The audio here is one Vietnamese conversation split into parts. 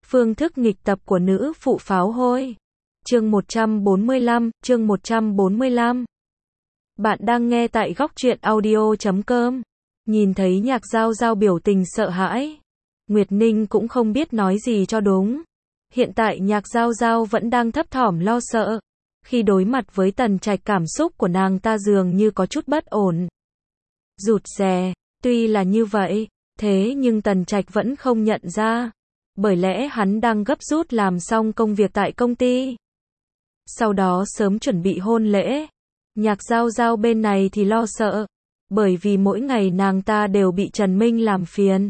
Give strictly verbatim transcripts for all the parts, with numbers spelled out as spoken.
Phương thức nghịch tập của nữ phụ pháo hôi. Chương một trăm bốn mươi lăm, chương một trăm bốn mươi lăm. Bạn đang nghe tại góc truyện audio chấm com. Nhìn thấy Nhạc Giao Giao biểu tình sợ hãi, Nguyệt Ninh cũng không biết nói gì cho đúng. Hiện tại Nhạc Giao Giao vẫn đang thấp thỏm lo sợ. Khi đối mặt với Tần Trạch, cảm xúc của nàng ta dường như có chút bất ổn, rụt rè. Tuy là như vậy, thế nhưng Tần Trạch vẫn không nhận ra. Bởi lẽ hắn đang gấp rút làm xong công việc tại công ty, sau đó sớm chuẩn bị hôn lễ. Nhạc Giao Giao bên này thì lo sợ, bởi vì mỗi ngày nàng ta đều bị Trần Minh làm phiền,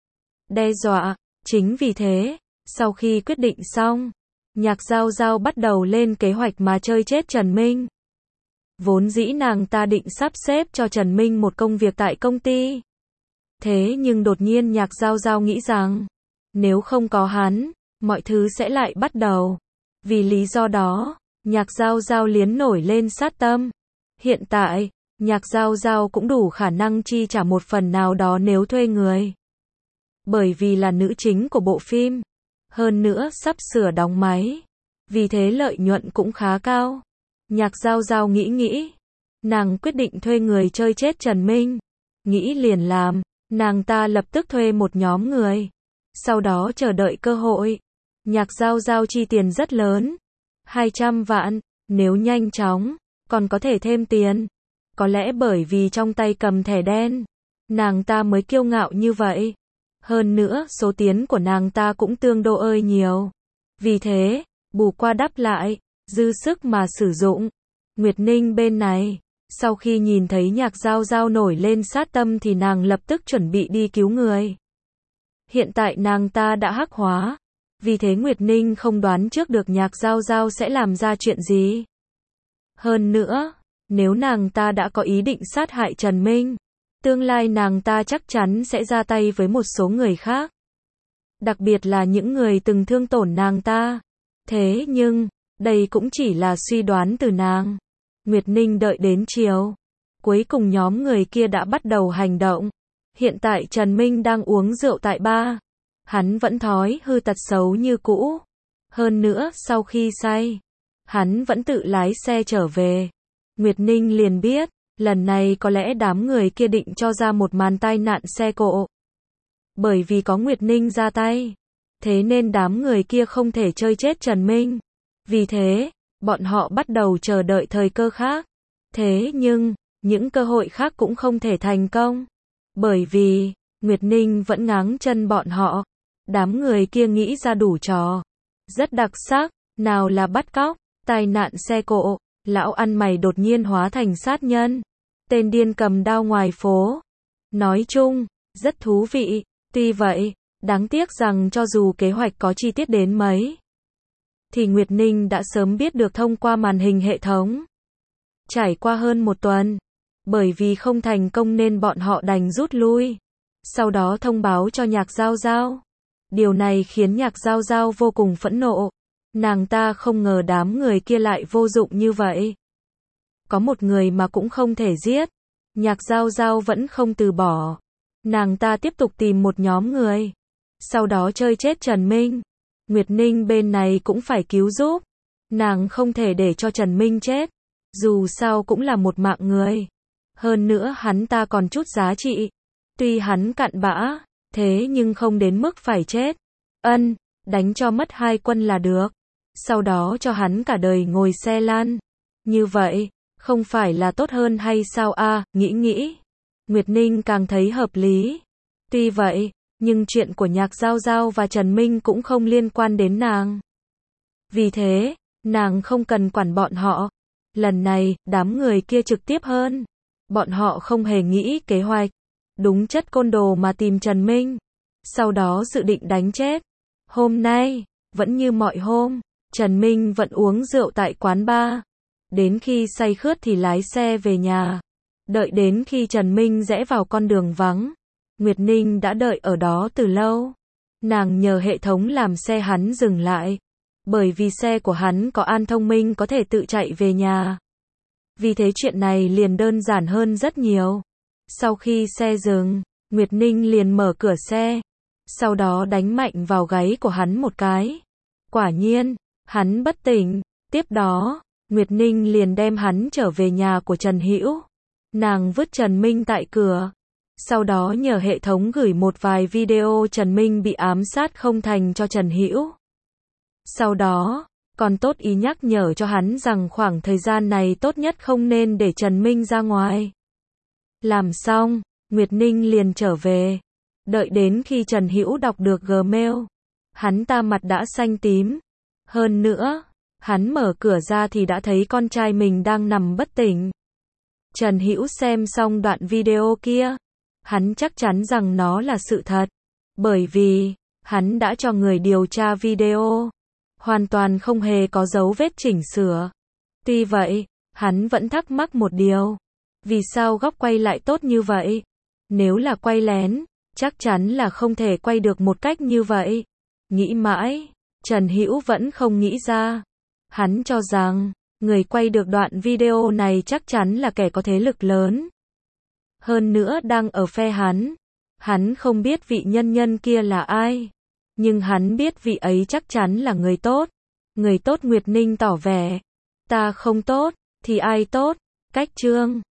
đe dọa. Chính vì thế, sau khi quyết định xong, Nhạc Giao Giao bắt đầu lên kế hoạch mà chơi chết Trần Minh. Vốn dĩ nàng ta định sắp xếp cho Trần Minh một công việc tại công ty. Thế nhưng đột nhiên Nhạc Giao Giao nghĩ rằng, nếu không có hắn, mọi thứ sẽ lại bắt đầu. Vì lý do đó, Nhạc Giao Giao liến nổi lên sát tâm. Hiện tại, Nhạc Giao Giao cũng đủ khả năng chi trả một phần nào đó nếu thuê người. Bởi vì là nữ chính của bộ phim, hơn nữa sắp sửa đóng máy, vì thế lợi nhuận cũng khá cao. Nhạc Giao Giao nghĩ nghĩ, nàng quyết định thuê người chơi chết Trần Minh. Nghĩ liền làm, nàng ta lập tức thuê một nhóm người, sau đó chờ đợi cơ hội. Nhạc Giao Giao chi tiền rất lớn, hai trăm vạn, nếu nhanh chóng, còn có thể thêm tiền. Có lẽ bởi vì trong tay cầm thẻ đen, nàng ta mới kiêu ngạo như vậy. Hơn nữa, số tiền của nàng ta cũng tương đô ơi nhiều. Vì thế, bù qua đắp lại, dư sức mà sử dụng. Nguyệt Ninh bên này, sau khi nhìn thấy Nhạc Giao Giao nổi lên sát tâm thì nàng lập tức chuẩn bị đi cứu người. Hiện tại nàng ta đã hắc hóa, vì thế Nguyệt Ninh không đoán trước được Nhạc Giao Giao sẽ làm ra chuyện gì. Hơn nữa, nếu nàng ta đã có ý định sát hại Trần Minh, tương lai nàng ta chắc chắn sẽ ra tay với một số người khác. Đặc biệt là những người từng thương tổn nàng ta. Thế nhưng, đây cũng chỉ là suy đoán từ nàng. Nguyệt Ninh đợi đến chiều, cuối cùng nhóm người kia đã bắt đầu hành động. Hiện tại Trần Minh đang uống rượu tại bar. Hắn vẫn thói hư tật xấu như cũ. Hơn nữa, sau khi say, hắn vẫn tự lái xe trở về. Nguyệt Ninh liền biết, lần này có lẽ đám người kia định cho ra một màn tai nạn xe cộ. Bởi vì có Nguyệt Ninh ra tay, thế nên đám người kia không thể chơi chết Trần Minh. Vì thế, bọn họ bắt đầu chờ đợi thời cơ khác. Thế nhưng, những cơ hội khác cũng không thể thành công. Bởi vì, Nguyệt Ninh vẫn ngáng chân bọn họ. Đám người kia nghĩ ra đủ trò rất đặc sắc, nào là bắt cóc, tai nạn xe cộ, lão ăn mày đột nhiên hóa thành sát nhân, tên điên cầm đao ngoài phố. Nói chung, rất thú vị. Tuy vậy, đáng tiếc rằng cho dù kế hoạch có chi tiết đến mấy, thì Nguyệt Ninh đã sớm biết được thông qua màn hình hệ thống. Trải qua hơn một tuần, bởi vì không thành công nên bọn họ đành rút lui. Sau đó thông báo cho Nhạc Giao Giao. Điều này khiến Nhạc Giao Giao vô cùng phẫn nộ. Nàng ta không ngờ đám người kia lại vô dụng như vậy. Có một người mà cũng không thể giết. Nhạc Giao Giao vẫn không từ bỏ. Nàng ta tiếp tục tìm một nhóm người, sau đó chơi chết Trần Minh. Nguyệt Ninh bên này cũng phải cứu giúp. Nàng không thể để cho Trần Minh chết. Dù sao cũng là một mạng người. Hơn nữa hắn ta còn chút giá trị. Tuy hắn cặn bã, thế nhưng không đến mức phải chết. Ân, đánh cho mất hai quân là được. Sau đó cho hắn cả đời ngồi xe lăn. Như vậy, không phải là tốt hơn hay sao a? À, nghĩ nghĩ, Nguyệt Ninh càng thấy hợp lý. Tuy vậy, nhưng chuyện của Nhạc Giao Giao và Trần Minh cũng không liên quan đến nàng. Vì thế, nàng không cần quản bọn họ. Lần này, đám người kia trực tiếp hơn. Bọn họ không hề nghĩ kế hoạch, đúng chất côn đồ mà tìm Trần Minh. Sau đó dự định đánh chết. Hôm nay, vẫn như mọi hôm, Trần Minh vẫn uống rượu tại quán bar. Đến khi say khướt thì lái xe về nhà. Đợi đến khi Trần Minh rẽ vào con đường vắng, Nguyệt Ninh đã đợi ở đó từ lâu. Nàng nhờ hệ thống làm xe hắn dừng lại. Bởi vì xe của hắn có an thông minh có thể tự chạy về nhà. Vì thế chuyện này liền đơn giản hơn rất nhiều. Sau khi xe dừng, Nguyệt Ninh liền mở cửa xe. sau đó đánh mạnh vào gáy của hắn một cái. Quả nhiên, hắn bất tỉnh. Tiếp đó, Nguyệt Ninh liền đem hắn trở về nhà của Trần Hữu. Nàng vứt Trần Minh tại cửa. Sau đó nhờ hệ thống gửi một vài video Trần Minh bị ám sát không thành cho Trần Hữu. Sau đó, còn tốt ý nhắc nhở cho hắn rằng khoảng thời gian này tốt nhất không nên để Trần Minh ra ngoài. Làm xong, Nguyệt Ninh liền trở về. Đợi đến khi Trần Hữu đọc được Gmail, hắn ta mặt đã xanh tím. Hơn nữa, hắn mở cửa ra thì đã thấy con trai mình đang nằm bất tỉnh. Trần Hữu xem xong đoạn video kia, hắn chắc chắn rằng nó là sự thật. Bởi vì, hắn đã cho người điều tra video. Hoàn toàn không hề có dấu vết chỉnh sửa. Tuy vậy, hắn vẫn thắc mắc một điều. Vì sao góc quay lại tốt như vậy? Nếu là quay lén, chắc chắn là không thể quay được một cách như vậy. Nghĩ mãi, Trần Hữu vẫn không nghĩ ra. Hắn cho rằng, người quay được đoạn video này chắc chắn là kẻ có thế lực lớn. Hơn nữa đang ở phe hắn. Hắn không biết vị nhân nhân kia là ai. Nhưng hắn biết vị ấy chắc chắn là người tốt. Người tốt. Nguyệt Ninh tỏ vẻ. Ta không tốt, thì ai tốt? Cách chương